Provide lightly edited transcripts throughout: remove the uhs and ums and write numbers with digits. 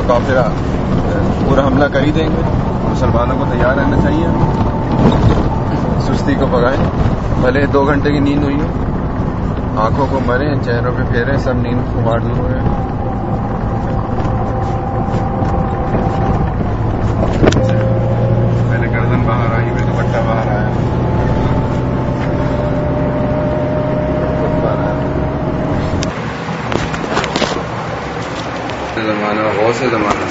کافرہ پورا حملہ کر ہی دیں گے. مسلمانوں کو تیار رہنا چاہیے, سستی کو پگائیں, بھلے 2 گھنٹے کی نیند ہوئی ہو, آنکھوں کو مریں, چہروں پہ پھیریں, سب نیند خمار دور ہو گئے. پہلے گردن باہر آئی, پھر دوپٹہ باہر آیا. زمانہ غوث زمانہ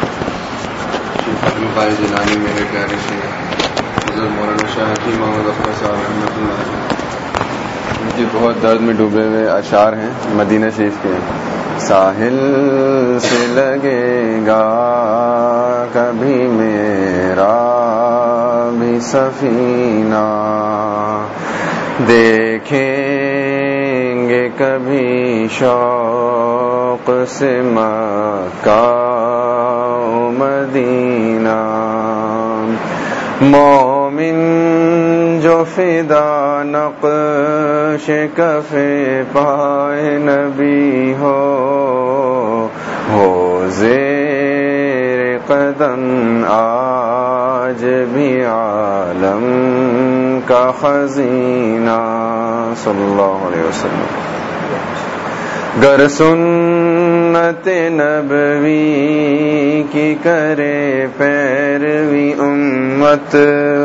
فتح قاری جیلانی میرے پیارے سے حضرت مولانا شاہ حکیم محمد اختر صاحب رحمۃ اللہ علیہ, ان کی بہت درد میں ڈوبے ہوئے اشعار ہیں مدینہ شریف کے. ساحل سے لگے گا کبھی میرا بھی سفینہ, دیکھیں گے کبھی شوق سے مکہ و مدینہ. مومن جو فدا نقش کف پائے نبی ہو زیر قدم آج بھی عالم کا خزینہ. صلی اللہ علیہ وسلم. گر سنت نبوی کی کرے پیروی امت,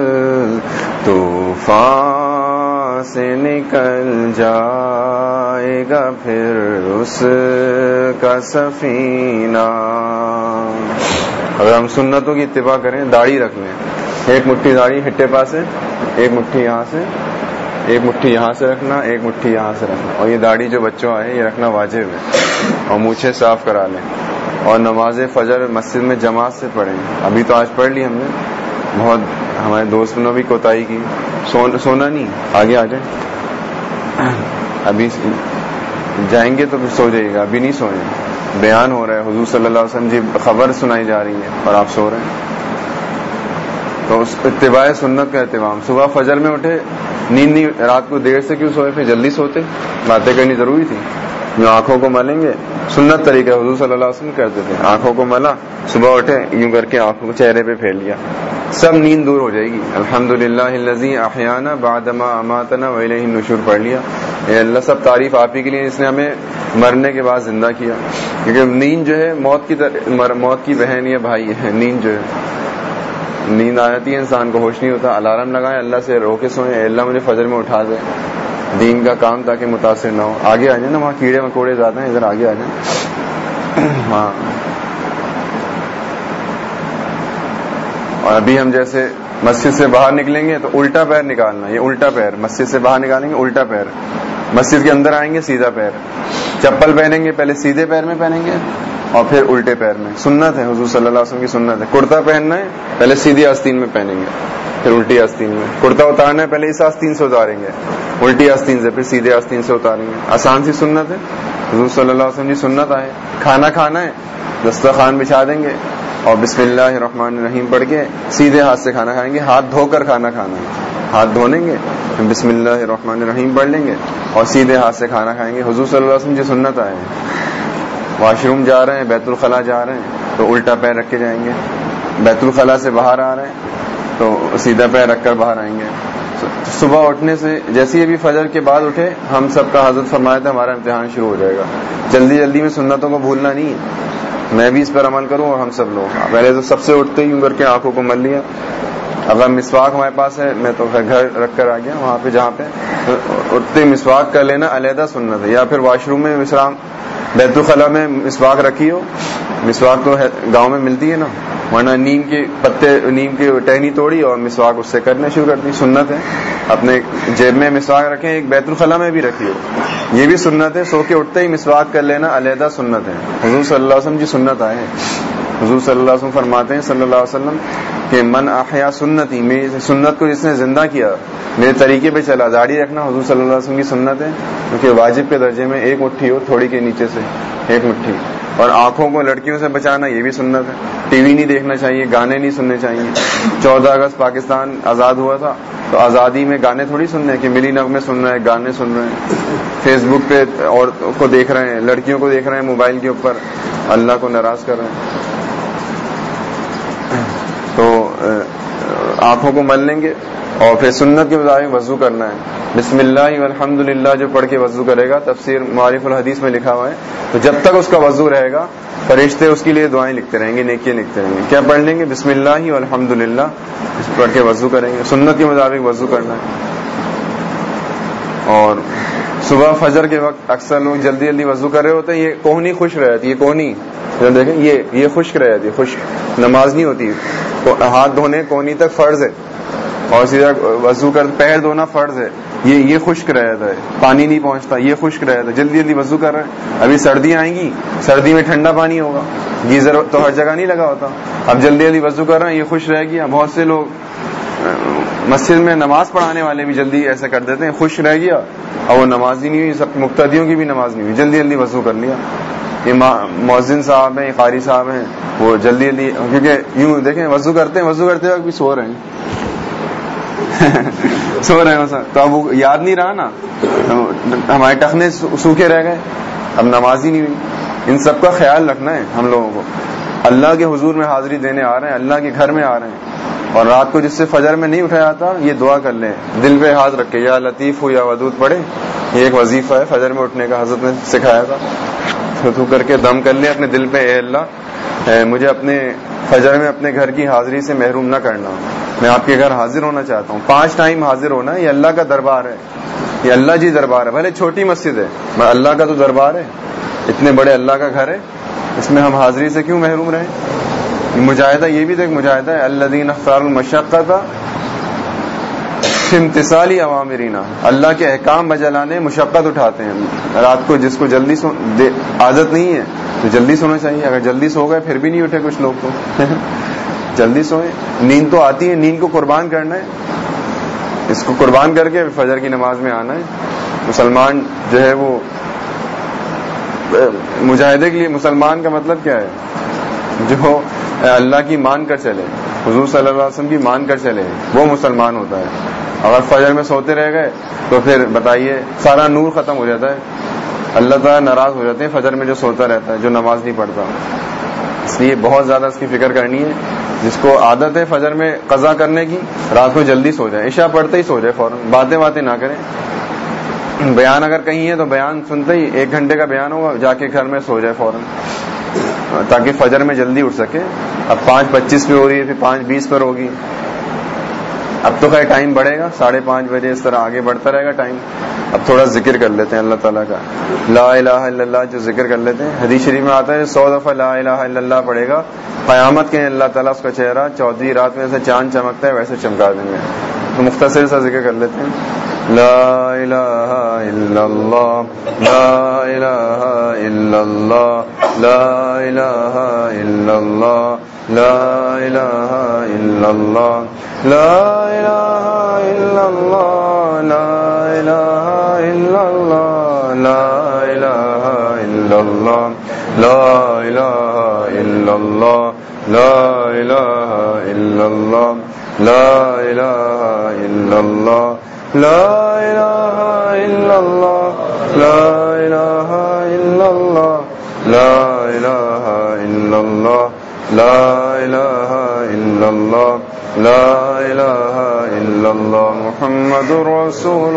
طوفان سے نکل جائے گا پھر اس کا سفینہ. اگر ہم سنتوں کی اتباع کریں, داڑھی رکھ لیں, ایک مٹھی داڑھی ہٹے پاس سے, ایک مٹھی یہاں سے, ایک مٹھی یہاں سے رکھنا, ایک مٹھی یہاں سے رکھنا, اور یہ داڑھی جو بچوں آئے یہ رکھنا واجب ہے, اور مونچھیں صاف کرا لیں, اور نماز فجر مسجد میں جماعت سے پڑھیں. ابھی تو آج پڑھ لی ہم نے, بہت ہمارے دوست نے بھی کوتاہی کی. سونا نہیں, آگے آ جائیں, ابھی جائیں گے تو پھر سو جائیے گا, ابھی نہیں سوئیں. بیان ہو رہا ہے, حضور صلی اللہ علیہ وسلم جی خبر سنائی جا رہی ہے اور آپ سو رہے ہیں. تو اس اتباع سنت کا اہتمام. صبح فجر میں اٹھے, نیند نہیں, رات کو دیر سے کیوں سوئے, پھر جلدی سوتے, باتیں کرنی ضروری تھی. جو آنکھوں کو ملیں گے, سنت طریقہ حضور صلی اللہ علیہ وسلم کرتے تھے, آنکھوں کو ملا, صبح اٹھے یوں کر کے آنکھوں کو چہرے پہ پھیر لیا, سب نیند دور ہو جائے گی. الحمدللہ الذی احیانا بعد ما اماتنا والیہ النشور پڑھ لیا. اے اللہ سب تعریف آپ ہی کے لیے, جس نے ہمیں مرنے کے بعد زندہ کیا. کیونکہ نیند جو ہے موت کی بہن یا بھائی ہے. نیند جو ہے, نیند آ جاتی ہے انسان کو, ہوش نہیں ہوتا. الارم لگائیں, اللہ سے رو کے سوئیں, اے اللہ مجھے فجر میں اٹھا دے, دین کا کام تاکہ متاثر نہ ہو. آگے آ جائیں نا, وہاں کیڑے مکوڑے زیادہ ہیں, ادھر آگے آ جائیں. ہاں, اور ابھی ہم جیسے مسجد سے باہر نکلیں گے تو الٹا پیر نکالنا, یہ الٹا پیر مسجد سے باہر نکالیں گے, الٹا پیر. مسجد کے اندر آئیں گے سیدھا پیر. چپل پہنیں گے پہلے سیدھے پیر میں پہنیں گے اور پھر الٹے پیر میں. سنت ہے حضور صلی اللہ علیہ وسلم کی سنت ہے. کرتا پہننا ہے, پہلے سیدھی آستین میں پہنیں گے, پھر الٹی آستین میں. کرتا اتارنا ہے, پہلے اس آستین سے اتاریں گے, الٹی آستین سے, پھر سیدھے آستین سے اتاریں گے. آسان سی سنت ہے, حضور صلی اللہ علیہ وسلم کی سنت آئے. کھانا کھانا ہے, دسترخوان بچھا دیں گے اور بسم اللہ الرحمن الرحیم پڑھ کے سیدھے ہاتھ سے کھانا کھائیں گے. ہاتھ دھو کر کھانا کھانا ہے, ہاتھ دھو لیں گے, پھر بسم اللہ الرحمن الرحیم پڑھ لیں گے اور سیدھے ہاتھ سے کھانا کھائیں گے. حضور صلی اللہ علیہ وسلم کی سنت آئے ہیں. واش روم جا رہے ہیں, بیت الخلاء جا رہے ہیں تو الٹا پیر رکھ کے جائیں گے. بیت الخلاء سے باہر آ رہے ہیں تو سیدھا پیر رکھ کر باہر آئیں گے. صبح اٹھنے سے, جیسے ہی ابھی فجر کے بعد اٹھے, ہم سب کا حضرت فرمایا تھا ہمارا امتحان شروع ہو جائے گا. جلدی جلدی میں سنتوں کو بھولنا نہیں ہے. میں بھی اس پر عمل کروں اور ہم سب لوگ. پہلے تو سب سے اٹھتے ہی کر کے آنکھوں کو مل لیا. اگر مسواک ہمارے پاس ہے, میں تو گھر رکھ کر آ گیا, وہاں پہ جہاں پہ اٹھتے مسواک کر لینا علیحدہ سنت ہے. یا پھر واش روم میں بیت الخلاء میں مسواک رکھی ہو. مسواک تو گاؤں میں ملتی ہے نا, ورنہ نیم کے پتے, نیم کی ٹہنی توڑی اور مسواک اس سے کرنا شروع کر دی. سنت ہے. اپنے جیب میں مسواک رکھیں, ایک بیت الخلاء میں بھی رکھی ہو, یہ بھی سنت ہے. سو کے اٹھتے ہی مسواک کر لینا علیحدہ سنت ہے. حضور صلی اللہ علیہ وسلم کی سنت آئے ہیں. حضور صلی اللہ علیہ وسلم فرماتے ہیں صلی اللہ علیہ وسلم کہ من احیا سنتی, میری سنت کو جس نے زندہ کیا, میرے طریقے پہ چلا. داڑھی رکھنا حضور صلی اللہ علیہ وسلم کی سنت ہے, کیونکہ واجب کے درجے میں ایک مٹھی ہو, تھوڑی کے نیچے سے ایک مٹھی. اور آنکھوں کو لڑکیوں سے بچانا, یہ بھی سنت ہے. ٹی وی نہیں دیکھنا چاہیے, گانے نہیں سننے چاہیے. 14 اگست پاکستان آزاد ہوا تھا تو آزادی میں گانے تھوڑی سن رہے ہیں کہ ملی نغمے سن رہے ہیں, گانے سن رہے ہیں. فیس بک پہ عورتوں کو دیکھ رہے ہیں, لڑکیوں کو دیکھ رہے ہیں موبائل کے اوپر, اللہ کو ناراض کر رہے ہیں. آنکھوں کو مل لیں گے اور پھر سنت کے مطابق وضو کرنا ہے. بسم اللہ والحمدللہ جو پڑھ کے وضو کرے گا, تفسیر معارف الحدیث میں لکھا ہوا ہے, تو جب تک اس کا وضو رہے گا فرشتے اس کے لیے دعائیں لکھتے رہیں گے, نیکیاں لکھتے رہیں گے. کیا پڑھ لیں گے؟ بسم اللہ والحمدللہ پڑھ کے وضو کریں گے. سنت کے مطابق وضو کرنا ہے. اور صبح فجر کے وقت اکثر لوگ جلدی جلدی وضو کر رہے ہوتے ہیں, یہ کوہنی خشک رہ جاتی ہے, کوہنی دیکھیں یہ خشک رہ جاتی ہے, خشک نماز نہیں ہوتی. ہاتھ دھونے کونی تک فرض ہے اور سیدھا وضو کر پیر دھونا فرض ہے. یہ خشک رہ جاتا ہے, پانی نہیں پہنچتا, یہ خشک رہ جاتا ہے. جلدی جلدی وضو کر رہے ہیں. ابھی سردی آئیں گی, سردی میں ٹھنڈا پانی ہوگا, گیزر تو ہر جگہ نہیں لگا ہوتا. اب جلدی جلدی وضو کر رہے ہیں, یہ خشک رہ گیا. بہت سے لوگ مسجد میں نماز پڑھانے والے بھی جلدی ایسا کر دیتے ہیں, خشک رہ گیا اور وہ نماز ہی نہیں ہوئی, سب مقتدیوں کی بھی نماز نہیں ہوئی, جلدی جلدی وضو کر لیا. یہ مؤذن صاحب ہیں, قاری صاحب ہیں, وہ جلدی جلدی, کیونکہ یوں دیکھیں وضو کرتے وقت بھی سو رہے ہیں سو رہے ہیں, تو اب وہ یاد نہیں رہا نا, ہمارے ٹخنے سوکھے رہ گئے, اب نماز ہی نہیں ہوئی. ان سب کا خیال رکھنا ہے ہم لوگوں کو. اللہ کے حضور میں حاضری دینے آ رہے ہیں, اللہ کے گھر میں آ رہے ہیں, اور رات کو جس سے فجر میں نہیں اٹھایا جاتا یہ دعا کر لیں, دل پہ ہاتھ رکھ کے یا لطیف ہو یا ودود پڑھے. یہ ایک وظیفہ ہے فجر میں اٹھنے کا, حضرت نے سکھایا تھا. تو کر کے دم کر لے اپنے دل پہ, اے اللہ مجھے اپنے فجر میں اپنے گھر کی حاضری سے محروم نہ کرنا, میں آپ کے گھر حاضر ہونا چاہتا ہوں. 5 ٹائم حاضر ہونا ہے. یہ اللہ کا دربار ہے, یہ اللہ جی دربار ہے. بھلے چھوٹی مسجد ہے, اللہ کا تو دربار ہے, اتنے بڑے اللہ کا گھر ہے, اس میں ہم حاضری سے کیوں محروم رہیں؟ مجاہدہ یہ بھی تو ایک مجاہدہ ہے. الذین اختاروا المشقۃ فی امتثال اوامرنا, اللہ کے احکام بجا لانے مشقت اٹھاتے ہیں. رات کو جس کو جلدی عادت نہیں ہے تو جلدی سونا چاہیے. اگر جلدی سو گئے پھر بھی نہیں اٹھے کچھ لوگ تو جلدی سوئیں. نیند تو آتی ہے, نیند کو قربان کرنا ہے, اس کو قربان کر کے فجر کی نماز میں آنا ہے. مسلمان جو ہے وہ مجاہدے کے لیے, مسلمان کا مطلب کیا ہے؟ جو اللہ کی مان کر چلے, حضور صلی اللہ علیہ وسلم کی مان کر چلے, وہ مسلمان ہوتا ہے. اگر فجر میں سوتے رہ گئے تو پھر بتائیے سارا نور ختم ہو جاتا ہے. اللہ تعالیٰ ناراض ہو جاتے ہیں فجر میں جو سوتا رہتا ہے, جو نماز نہیں پڑھتا. اس لیے بہت زیادہ اس کی فکر کرنی ہے. جس کو عادت ہے فجر میں قضا کرنے کی, رات کو جلدی سو جائے, عشاء پڑھتے ہی سو جائے فوراً, باتیں نہ کریں. بیان اگر کہیں ہے تو بیان سنتے ہی 1 گھنٹے کا بیان ہوگا, جا کے گھر میں سو جائے فوراً, تاکہ فجر میں جلدی اٹھ سکے. اب 5:25 پہ ہو رہی ہے, پھر 5:20 پر ہوگی. اب تو خیر ٹائم بڑھے گا, 5:30 بجے, اس طرح آگے بڑھتا رہے گا ٹائم. اب تھوڑا ذکر کر لیتے ہیں اللہ تعالیٰ کا, لا الہ الا اللہ جو ذکر کر لیتے ہیں. حدیث شریف میں آتا ہے 100 دفعہ لا الہ الا اللہ پڑھے گا, قیامت کے اللہ تعالیٰ اس کا چہرہ 14ویں رات میں جیسے چاند چمکتا ہے ویسے چمکا دیں گے. تو مختصر سا ذکر کر لیتے ہیں. لا الہ الا اللہ, لا الہ الا اللہ, لا الہ الا اللہ, لا الہ الا اللہ, لا الہ الا اللہ, لا الہ الا اللہ, لا الہ الا اللہ, لا الہ الا اللہ, لا الہ الا اللہ, لا الہ الا اللہ, لا الہ الا اللہ, لا الہ الا اللہ, لا الہ الا اللہ, لا الہ الا اللہ, لا الہ الا اللہ, محمد رسول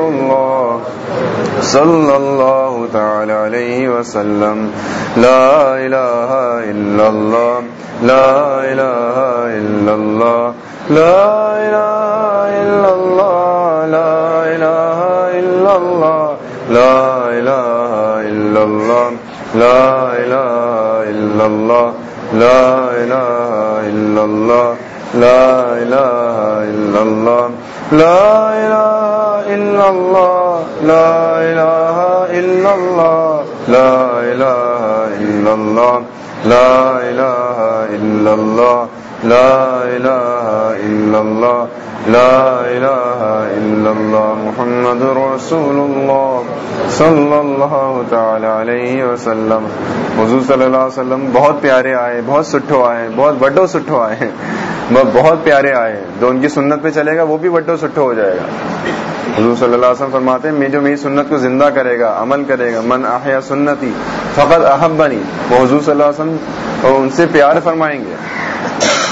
اللہ صلی اللہ تعالی علیہ وسلم. لا الہ الا اللہ, لا الہ الا اللہ, لا الہ الا اللہ, لا الہ الا اللہ, لا الہ الا اللہ, لا الہ الا اللہ, لا الہ الا اللہ, لا الہ الا اللہ, لا الہ الا اللہ, لا الہ الا اللہ, لا الہ الا اللہ, لا الہ الا اللہ, لا الہ الا اللہ, لا الہ الا اللہ, محمد رسول اللہ صلی اللہ تعالی علیہ وسلم. حضور صلی اللہ علیہ وسلم بہت پیارے آئے, بہت سٹھو آئے, بہت بڑو سٹھو آئے, بہت پیارے آئے. جو ان کی سنت پہ چلے گا وہ بھی بڑو سٹھو ہو جائے گا. حضور صلی اللہ علیہ وسلم فرماتے ہیں جو میری سنت کو زندہ کرے گا, عمل کرے گا, من احیا سنتی فقد احبنی, وہ حضور صلی اللہ علیہ وسلم ان سے پیار فرمائیں گے.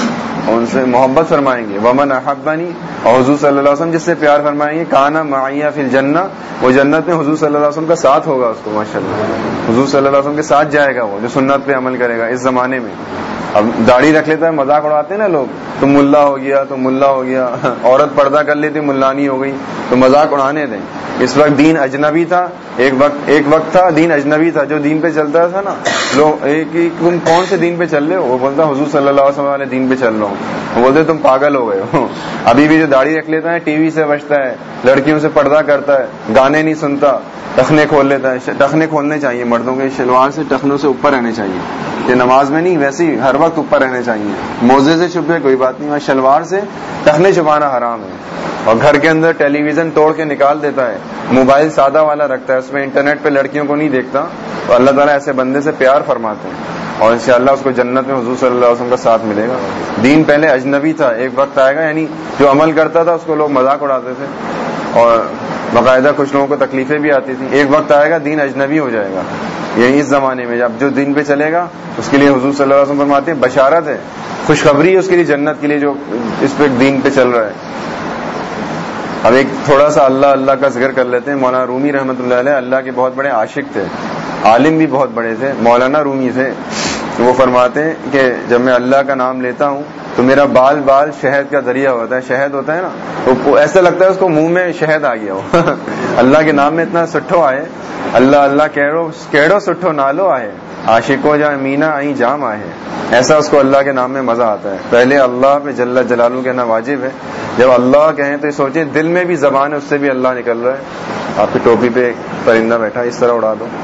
ان سے محبت فرمائیں گے. ومن احبنی، اور حضور صلی اللہ علیہ وسلم جس سے پیار فرمائیں گے، کانا معیہ فی الجنہ، وہ جنت میں حضور صلی اللہ علیہ وسلم کا ساتھ ہوگا اس کو. ماشاءاللہ حضور صلی اللہ علیہ وسلم کے ساتھ جائے گا وہ جو سنت پہ عمل کرے گا اس زمانے میں. اب داڑھی رکھ لیتا ہے، مذاق اڑاتے ہیں نا لوگ، تم ملا ہو گیا، تم ملا ہو گیا. عورت پردہ کر لیتی ملانی ہو گئی، تو مذاق اڑانے دیں. اس وقت دین اجنبی تھا، ایک وقت تھا دین اجنبی تھا. جو دین پہ چلتا تھا نا لوگ، تم کون سے دین پہ چل رہے ہو؟ وہ بولتا حضور صلی اللہ علیہ وسلم والے دین پہ چل رہا ہوں. وہ بولتے تم پاگل ہو گئے ہو. ابھی بھی جو داڑھی رکھ لیتا ہے، ٹی وی سے بچتا ہے، لڑکیوں سے پردہ کرتا ہے، گانے نہیں سنتا، ٹخنے کھول لیتا ہے. ٹخنے کھولنے چاہیے مردوں کے، شلوار سے ٹخنوں سے اوپر رہنے چاہیے. یہ نماز میں نہیں، ویسے ہی ہر وقت اوپر رہنے چاہیے. موزے سے چھپے کوئی بات نہیں، شلوار سے ٹخنے چھپانا حرام ہے. اور گھر کے اندر ٹیلی ویژن توڑ کے نکال دیتا ہے، موبائل سادہ والا رکھتا ہے، اس میں انٹرنیٹ پہ لڑکیوں کو نہیں دیکھتا. تو اللہ تعالیٰ ایسے بندے سے پیار فرماتے ہیں، اور انشاءاللہ اس کو جنت میں حضور صلی اللہ علیہ وسلم کا ساتھ ملے گا. دین پہلے اجنبی تھا، ایک وقت آئے گا، یعنی جو عمل کرتا تھا اس کو لوگ مذاق اڑاتے تھے، اور باقاعدہ کچھ لوگوں کو تکلیفیں بھی آتی تھی. ایک وقت آئے گا دین اجنبی ہو جائے گا. یہی اس زمانے میں جب جو دین پہ چلے گا اس کے لیے حضور صلی اللہ علیہ وسلم فرماتے ہیں بشارت ہے، خوشخبری ہے اس کے لیے جنت کے لیے، جو اس پہ دین پہ چل رہا ہے. اب ایک تھوڑا سا اللہ کا ذکر کر لیتے ہیں. مولانا رومی رحمۃ اللہ علیہ اللہ کے بہت بڑے عاشق تھے، عالم بھی بہت بڑے تھے، مولانا رومی تھے. وہ فرماتے ہیں کہ جب میں اللہ کا نام لیتا ہوں تو میرا بال بال شہد کا ذریعہ ہوتا ہے. شہد ہوتا ہے نا، تو ایسا لگتا ہے اس کو منہ میں شہد آ گیا ہو. اللہ کے نام میں اتنا سٹھو آئے، اللہ اللہ کیڑو سٹھو نالو آئے، عاشقوں جا مینا آئی جام آئے. ایسا اس کو اللہ کے نام میں مزہ آتا ہے. پہلے اللہ پہ جل جلالہ کہنا واجب ہے. جب اللہ کہیں تو سوچیں دل میں بھی زبان ہے، اس سے بھی اللہ نکل رہا ہے. آپ کی ٹوپی پہ ایک پرندہ بیٹھا، اس طرح اڑا دو.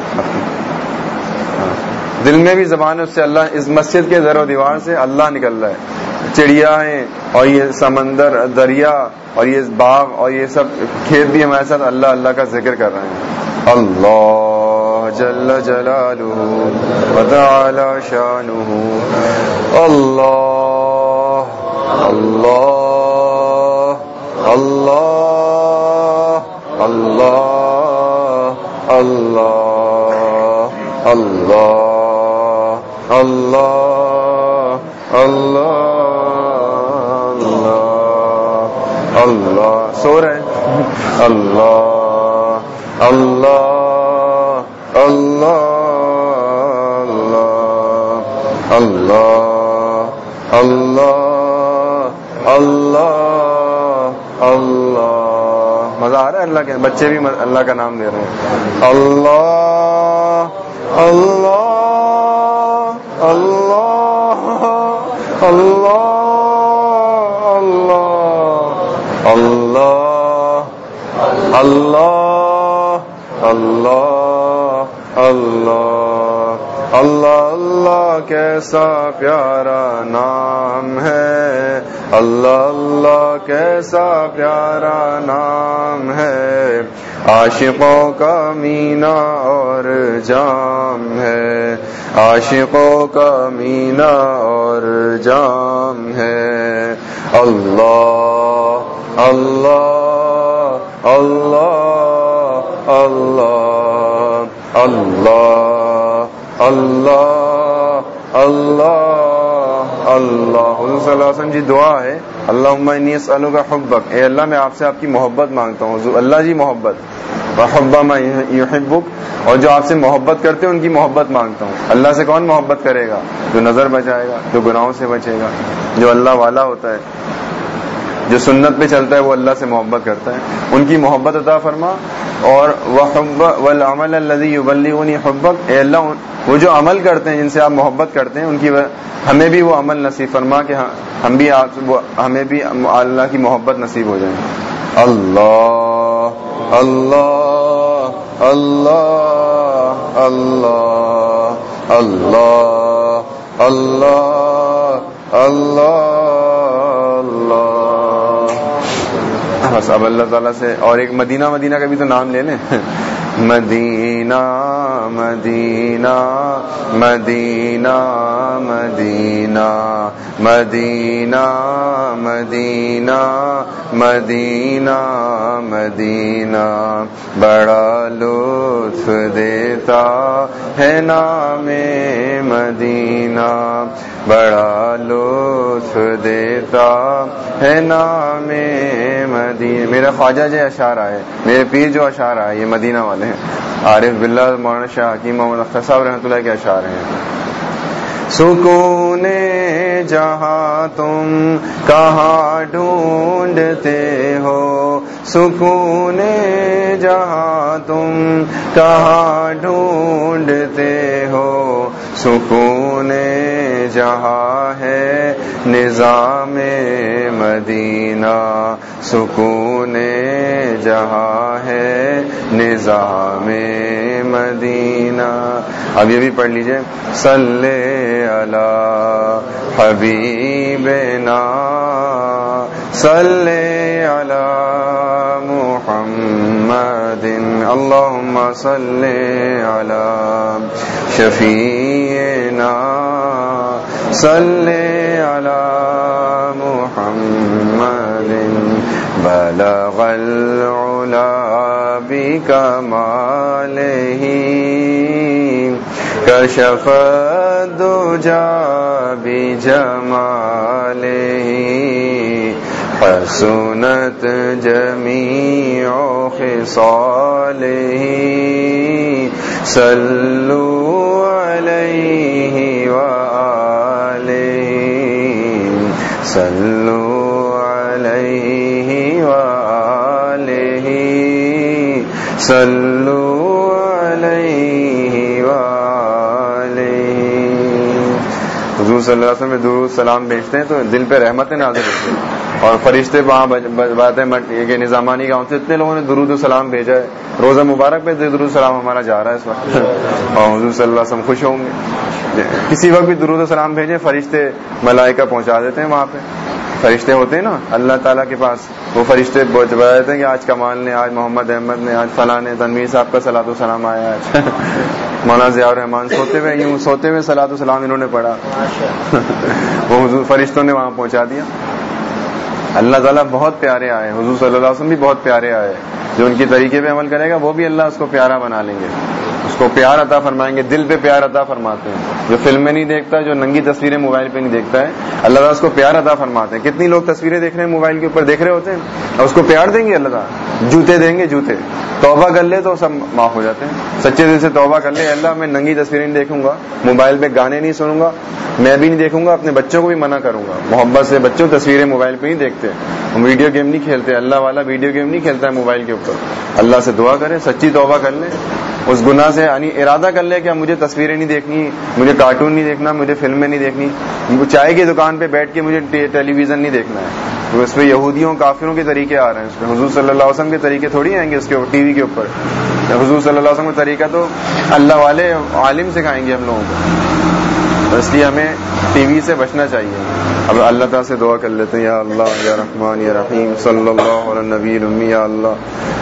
دل میں بھی زبان ہے، اس سے اللہ، اس مسجد کے زر و دیوار سے اللہ نکل رہا ہے. چڑیا ہیں اور یہ سمندر، دریا اور یہ باغ اور یہ سب کھیت بھی ہمارے ساتھ اللہ اللہ کا ذکر کر رہے ہیں. اللہ جل جلالہ وتعالی شانہ، اللہ اللہ اللہ اللہ اللہ اللہ اللہ اللہ اللہ اللہ. سو رہے ہیں؟ اللہ اللہ اللہ اللہ اللہ اللہ اللہ. مزہ آ رہا ہے اللہ کے، بچے بھی اللہ کا نام لے رہے ہیں. اللہ اللہ اللہ اللہ اللہ اللہ اللہ اللہ اللہ اللہ اللہ. کیسا پیارا نام ہے اللہ، اللہ کیسا پیارا نام ہے. عاشقوں کا مینا اور جام ہے، عاشقوں کا مینا اور جام ہے. اللہ اللہ اللہ اللہ اللہ اللہ اللہ اللہ. حضور صلی اللہ علیہ وسلم جی دعا ہے، اللہم انی اسألک حبک، اے اللہ میں آپ سے آپ کی محبت مانگتا ہوں. حضور اللہ جی محبت، وحب من یحبک، اور جو آپ سے محبت کرتے ہیں ان کی محبت مانگتا ہوں. اللہ سے کون محبت کرے گا؟ جو نظر بچائے گا، جو گناہوں سے بچے گا، جو اللہ والا ہوتا ہے، جو سنت پہ چلتا ہے، وہ اللہ سے محبت کرتا ہے. ان کی محبت عطا فرما. اور وحب والعمل الذی یبلغنی حبک، اے اللہ وہ جو عمل کرتے ہیں جن سے آپ محبت کرتے ہیں ان کی ہمیں بھی وہ عمل نصیب فرما کہ ہمیں بھی اللہ کی محبت نصیب ہو جائے. اللہ اللہ اللہ اللہ اللہ اللہ اللہ اللہ. بس اب اللہ تعالیٰ سے اور ایک مدینہ مدینہ کا بھی تو نام لے لیں. مدینہ مدینہ مدینہ مدینہ مدینہ مدینہ مدینہ مدینہ بڑا لطف دیتا ہے نام مدینہ. بڑا لطف دیتا ہے نام مدینہ. میرا خواجہ جو اشعار آئے، میرے پیر جو اشعار آئے، یہ مدینہ والے ہیں. عارف باللہ مولانا شاہ حکیم محمد اختر صاحب رحمۃ اللہ کے اشعار ہیں. سکون جہاں تم کہاں ڈھونڈتے ہو، سکون جہاں تم کہاں ڈھونڈتے ہو، سکون جہاں ہے نظام مدینہ، سکون جہاں ہے نظام مدینہ. اب یہ بھی پڑھ لیجئے. صلی علی حبیبنا صلی علی محمد اللہم صلی علی شفیعنا صلی علی محمد بلغ العلا بکمالہ کشف الدجى بجماله حسنت جميع خصاله صلوا عليه وآله صلوا عليه وآله صلوا عليه حضور صلی اللہ علیہ وسلم میں درود سلام بھیجتے ہیں تو دل پہ رحمتیں نازل ہوتی ہیں. اور فرشتے وہاں بات ہے کہ نظامانی گاؤں سے اتنے لوگوں نے درود و سلام بھیجا ہے. روزہ مبارک پہ درود سلام ہمارا جا رہا ہے اس وقت اور حضور صلی اللہ علیہ وسلم خوش ہوں گے. کسی وقت بھی درود و سلام بھیجیں، فرشتے ملائکہ پہنچا دیتے ہیں. وہاں پہ فرشتے ہوتے ہیں نا اللہ تعالیٰ کے پاس، وہ فرشتے بتا دیتے ہیں کہ آج کمال نے، آج محمد احمد نے، آج فلاں نے، تنویر صاحب کا صلاۃ و سلام آیا آج. مولانا ضیاء الرحمان سوتے ہوئے صلاۃ و سلام انہوں نے پڑھا وہ حضور فرشتوں نے وہاں پہنچا دیا. اللہ تعالیٰ بہت پیارے آئے، حضور صلی اللہ علیہ وسلم بھی بہت پیارے آئے. جو ان کی طریقے پہ عمل کرے گا وہ بھی اللہ اس کو پیارا بنا لیں گے، اس کو پیار عطا فرمائیں گے. دل پہ پیار عطا فرماتے ہیں. جو فلم میں نہیں دیکھتا، جو ننگی تصویریں موبائل پہ نہیں دیکھتا ہے، اللہ تعالیٰ اس کو پیار عطا فرماتے ہیں. کتنی لوگ تصویریں دیکھ رہے ہیں موبائل کے اوپر، دیکھ رہے ہوتے ہیں اور اس کو پیار دیں گے. اللہ تعالیٰ جوتے دیں گے، جوتے. توبہ کر لے تو سب معاف ہو جاتے ہیں. سچے دل سے توبہ کر لے، اللہ میں ننگی تصویریں نہیں دیکھوں گا، موبائل پہ گانے نہیں سنوں گا، میں بھی نہیں دیکھوں گا، اپنے بچوں کو بھی منع کروں گا. محبت سے بچوں تصویریں موبائل پہ نہیں دیکھتے، ہم ویڈیو گیم نہیں کھیلتے. اللہ والا ویڈیو گیم نہیں کھیلتا ہے موبائل کے اوپر. اللہ سے دعا کریں، سچی توبہ کر لیں. اس گناہ سے یعنی ارادہ کر لے کہ مجھے تصویریں نہیں دیکھنی، مجھے کارٹون نہیں دیکھنا، مجھے فلمیں نہیں دیکھنی، چائے کی دکان پہ بیٹھ کے مجھے ٹیلی ویژن نہیں دیکھنا ہے. تو اس پہ یہودیوں کافروں کے طریقے آ رہے ہیں. اس پہ حضور صلی اللہ علیہ وسلم کے طریقے تھوڑی آئیں گے اس کے ٹی وی کے اوپر. حضور صلی اللہ علیہ وسلم کا طریقہ تو اللہ والے عالم سکھائیں گے ہم لوگوں کو. اس لیے ہمیں ٹی وی سے بچنا چاہیے. اب اللہ تعالیٰ سے دعا کر لیتے ہیں. یا اللہ یا رحمان یا رحیم صلی اللہ علی النبی الامی. یا اللہ،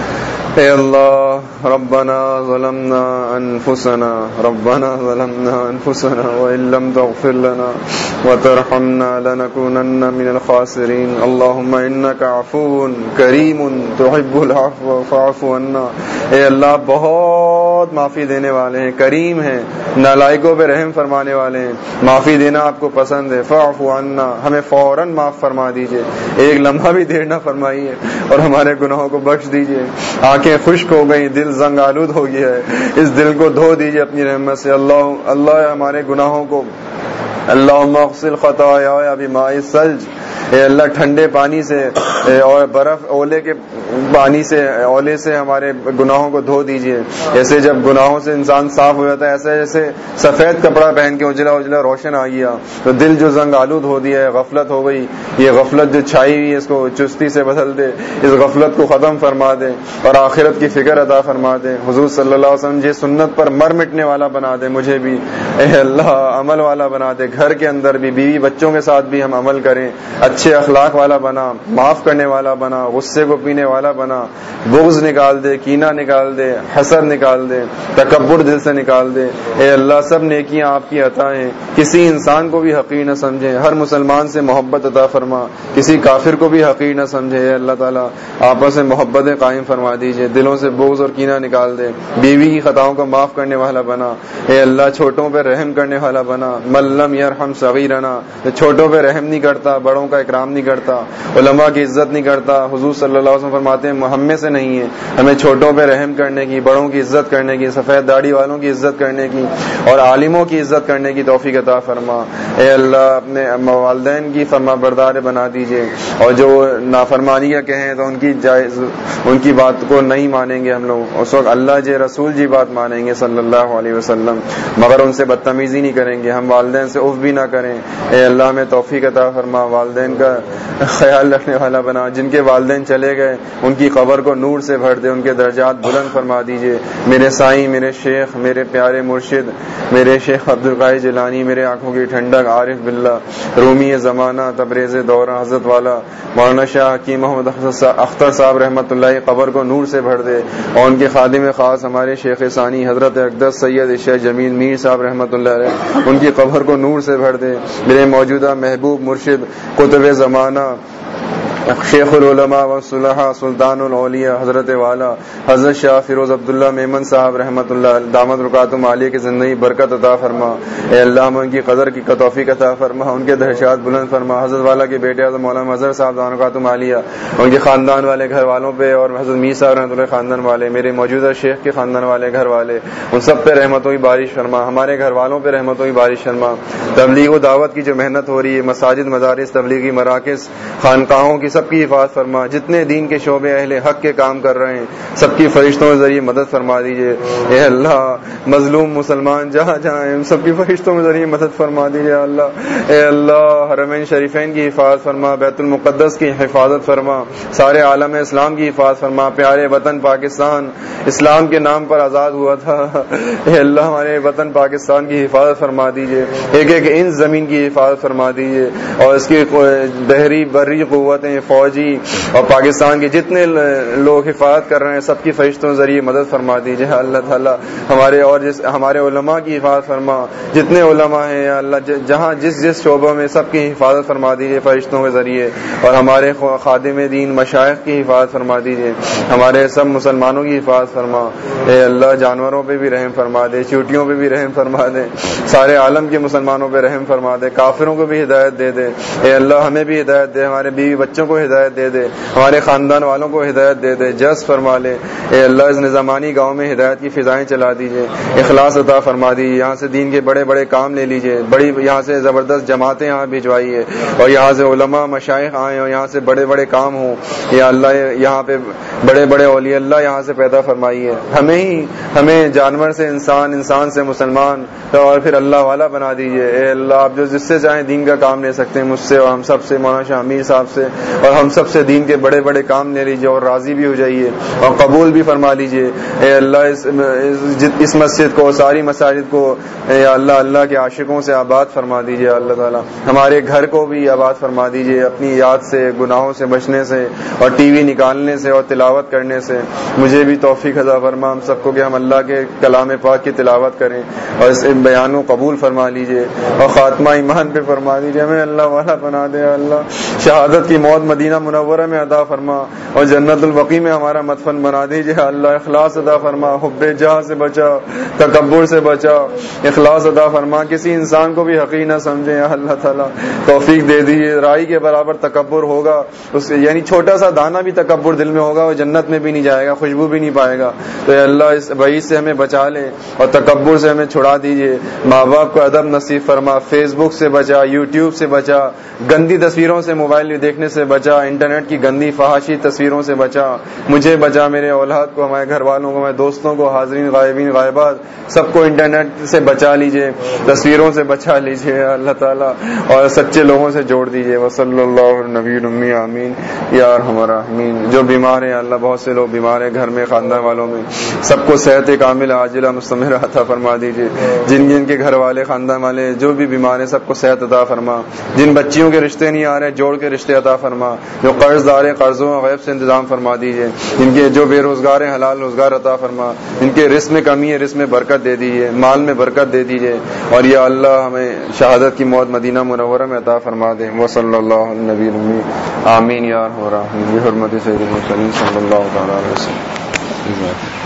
اے اللہ، ربنا ظلمنا انفسنا، ربنا ظلمنا انفسنا وان لم تغفر لنا وترحمنا لنكونن من الخاسرين. اللهم انك عفو کریم تحب العفو فاعف عنا. اے اللہ بہت معافی دینے والے ہیں، کریم ہیں، نالائقوں پہ رحم فرمانے والے ہیں، معافی دینا آپ کو پسند ہے. فاعف عنا، ہمیں فوراً معاف فرما دیجئے، ایک لمحہ بھی دیر نہ فرمائیے اور ہمارے گناہوں کو بخش دیجئے. آنکھیں خشک ہو گئی، دل زنگ آلود ہو گیا ہے، اس دل کو دھو دیجئے اپنی رحمت سے. اللہ ہمارے گناہوں کو، اللہم اغسل خطایا بماء الثلج. اے اللہ ٹھنڈے پانی سے اور برف اولے کے پانی سے، اولے سے ہمارے گناہوں کو دھو دیجئے. ایسے جب گناہوں سے انسان صاف ہو جاتا ہے، ایسے جیسے سفید کپڑا پہن کے اجلا اجلا روشن آ گیا تو دل جو زنگ آلود ہو دیا ہے، غفلت ہو گئی، یہ غفلت جو چھائی ہوئی ہے اس کو چستی سے بدل دے، اس غفلت کو ختم فرما دے اور آخرت کی فکر عطا فرما دے. حضور صلی اللہ علیہ وسلم جی سنت پر مر مٹنے والا بنا دے مجھے بھی. اے اللہ عمل والا بنا دے، گھر کے اندر بھی، بیوی بچوں کے ساتھ بھی ہم عمل کریں، اچھے اخلاق والا بنا، معاف کرنے والا بنا، غصے کو پینے والا بنا، بغض نکال دے، کینہ نکال دے، حسد نکال دے، تکبر دل سے نکال دے. اے اللہ سب نیکیاں آپ کی عطا ہیں، کسی انسان کو بھی حقیر نہ سمجھے، ہر مسلمان سے محبت عطا فرما، کسی کافر کو بھی حقیر نہ سمجھے. اے اللہ تعالیٰ آپس میں محبتیں قائم فرما دیجئے، دلوں سے بغض اور کینہ نکال دے، بیوی کی خطاؤں کو معاف کرنے والا بنا. اے اللہ چھوٹوں پہ رحم کرنے والا بنا. من لم یرحم صغیرنا، جو چھوٹوں پہ رحم نہیں کرتا، بڑوں کا اکرام نہیں کرتا، علماء کی عزت نہیں کرتا. حضور صلی اللہ علیہ وسلم فرماتے ہیں ہم میں سے نہیں ہے. ہمیں چھوٹوں پہ رحم کرنے کی، بڑوں کی عزت کرنے کی، سفید داڑھی والوں کی عزت کرنے کی اور عالموں کی عزت کرنے کی توفیق عطا فرما. اے اللہ اپنے والدین کی فرما بردار بنا دیجئے، اور جو نافرمانی کا کہیں تو ان کی بات کو نہیں مانیں گے ہم لوگ. اس وقت اللہ جی رسول جی بات مانیں گے صلی اللہ علیہ وسلم، مگر ان سے بدتمیزی نہیں کریں گے. ہم والدین سے اف بھی نہ کریں. اے اللہ ہمیں توفیق عطا فرما، والدین کا خیال رکھنے والا بنا. جن کے والدین چلے گئے ان کی قبر کو نور سے بھر دے، ان کے درجات بلند فرما دیجئے. میرے سائیں، میرے شیخ، میرے پیارے مرشد، میرے شیخ عبدالقادر جیلانی، میرے آنکھوں کی ٹھنڈک عارف باللہ رومی زمانہ تبریز دورہ حضرت والا مولانا شاہ حکیم محمد اختر صاحب رحمۃ اللہ قبر کو نور سے بھر دے، اور ان کے خادم خاص ہمارے شیخ ثانی حضرت اقدس سید شیخ جمیل میر صاحب رحمۃ اللہ علیہ، ان کی قبر کو نور سے بھر دے. میرے موجودہ محبوب مرشد قطب زمانہ شیخ العلماء والصلحاء سلطان الاولیاء حضرت والا حضرت شاہ فیروز عبداللہ میمن صاحب رحمۃ اللہ دامت برکاتہم عالیہ کی زندگی برکت عطا فرما. اے اللہ ہم ان کی قدر کی توفیق عطا فرما، ان کے درجات بلند فرما. حضرت والا کے بیٹے حضرت مولانا مظہر صاحب دامت برکاتہم عالیہ، ان کے خاندان والے گھر والوں پہ، اور حضرت میر صاحب رحمۃ اللہ خاندان والے، میرے موجودہ شیخ کے خاندان والے گھر والے، ان سب پہ رحمتوں کی بارش فرما. ہمارے گھر والوں پہ رحمتوں کی بارش فرما. تبلیغ و دعوت کی جو محنت ہو رہی ہے، مساجد، مدارس، تبلیغی مراکز، خانقاہوں کی سب کی حفاظت فرما. جتنے دین کے شعبے اہل حق کے کام کر رہے ہیں سب کی فرشتوں کے ذریعے مدد فرما دیجئے. اے اللہ مظلوم مسلمان جہاں جہاں ہیں سب کی فرشتوں کے ذریعے مدد فرما دیجئے. اللہ اے اللہ حرمین شریفین کی حفاظت فرما، بیت المقدس کی حفاظت فرما، سارے عالم اسلام کی حفاظت فرما. پیارے وطن پاکستان اسلام کے نام پر آزاد ہوا تھا، اے اللہ ہمارے وطن پاکستان کی حفاظت فرما دیجئے. ایک ایک انچ زمین کی حفاظت فرما دیجئے، اور اس کی بحری بری قوتیں، فوجی اور پاکستان کے جتنے لوگ حفاظت کر رہے ہیں سب کی فرشتوں کے ذریعے مدد فرما دیجیے. اللہ تعالیٰ ہمارے علماء کی حفاظت فرما، جتنے علماء ہیں یا اللہ جہاں جس شعبوں میں سب کی حفاظت فرما دیجیے فرشتوں کے ذریعے، اور ہمارے خادم دین مشائخ کی حفاظت فرما دیجیے. ہمارے سب مسلمانوں کی حفاظت فرما. اے اللہ جانوروں پہ بھی رحم فرما دے، چیونٹیوں پہ بھی رحم فرما دے، سارے عالم کے مسلمانوں پہ رحم فرما دے، کافروں کو بھی ہدایت دے دے. اے اللہ ہمیں بھی ہدایت دے، ہمارے بیوی بچوں کو ہدایت دے دے، ہمارے خاندان والوں کو ہدایت دے دے، جز فرما لے. اے اللہ اس نظامانی گاؤں میں ہدایت کی فضائیں چلا دیجئے، اخلاص عطا فرما دیجیے. یہاں سے دین کے بڑے بڑے کام لے لیجئے، بڑی یہاں سے زبردست جماعتیں یہاں بھجوائیے، اور یہاں سے علماء مشائخ آئیں اور یہاں سے بڑے بڑے کام ہوں. یا اللہ یہاں پہ بڑے بڑے اولیاء اللہ یہاں سے پیدا فرمائیے. ہمیں جانور سے انسان، انسان سے مسلمان، اور پھر اللہ والا بنا دیجئے. اے اللہ آپ جو جس سے چاہیں دین کا کام لے سکتے ہیں، مجھ سے اور ہم سب سے، مولانا شاہ امیر صاحب سے اور ہم سب سے دین کے بڑے بڑے کام لے لیجئے، اور راضی بھی ہو جائیے اور قبول بھی فرما لیجئے. اے اللہ اس مسجد کو، ساری مساجد کو اے اللہ کے عاشقوں سے آباد فرما دیجئے. اللہ تعالیٰ ہمارے گھر کو بھی آباد فرما دیجئے، اپنی یاد سے، گناہوں سے بچنے سے، اور ٹی وی نکالنے سے اور تلاوت کرنے سے. مجھے بھی توفیق عطا فرما ہم سب کو کہ ہم اللہ کے کلام پاک کی تلاوت کریں، اور اس بیان کو قبول فرما لیجئے، اور خاتمہ ایمان پہ فرما دیجئے. ہمیں اللہ والا بنا دے. اللہ شہادت کی موت مدینہ منورہ میں عطا فرما، اور جنت البقیع میں ہمارا مدفن بنا دیجئے. اللہ اخلاص عطا فرما، حب جاہ سے بچا، تکبر سے بچا، اخلاص عطا فرما. کسی انسان کو بھی حقیر نہ سمجھیں. اللہ تعالیٰ توفیق دے دیجئے. رائی کے برابر تکبر ہوگا، اس یعنی چھوٹا سا دانہ بھی تکبر دل میں ہوگا، وہ جنت میں بھی نہیں جائے گا، خوشبو بھی نہیں پائے گا. تو اے اللہ اس وعید سے ہمیں بچا لے، اور تکبر سے ہمیں چھڑا دیجئے. ماں باپ کو ادب نصیب فرما. فیس بک سے بچا، یوٹیوب سے بچا، گندی تصویروں سے موبائل دیکھنے سے بچا، انٹرنیٹ کی گندی فحاشی تصویروں سے بچا. مجھے بچا، میرے اولاد کو، ہمارے گھر والوں کو، ہمارے دوستوں کو، حاضرین غائبین غائبات سب کو انٹرنیٹ سے بچا لیجئے، تصویروں سے بچا لیجئے اللہ تعالیٰ، اور سچے لوگوں سے جوڑ دیجئے. وصلی اللہ علی نبی الامی آمین یا ارحم الراحمین. جو بیمار ہیں اللہ، بہت سے لوگ بیمار ہیں گھر میں، خاندان والوں میں، سب کو صحت کامل عاجلہ مستمر عطا فرما دیجئے. جن کے گھر والے، خاندان والے جو بھی بیمار ہیں سب کو صحت عطا فرما. جن بچیوں کے رشتے نہیں آ رہے جوڑ کے رشتے عطا فرما. جو قرض دار ہیں قرضوں غیب سے انتظام فرما دیجئے. جن کے جو بے روزگار ہیں حلال روزگار عطا فرما. ان کے رزق میں کمی ہے، رزق میں برکت دے دیجئے، مال میں برکت دے دیجئے. اور یا اللہ ہمیں شہادت کی موت مدینہ منورہ میں عطا فرما دے. وصلی اللہ علی نبی الامی آمین یا رب العالمین. بحرمت سید المرسلین صلی اللہ علیہ وسلم.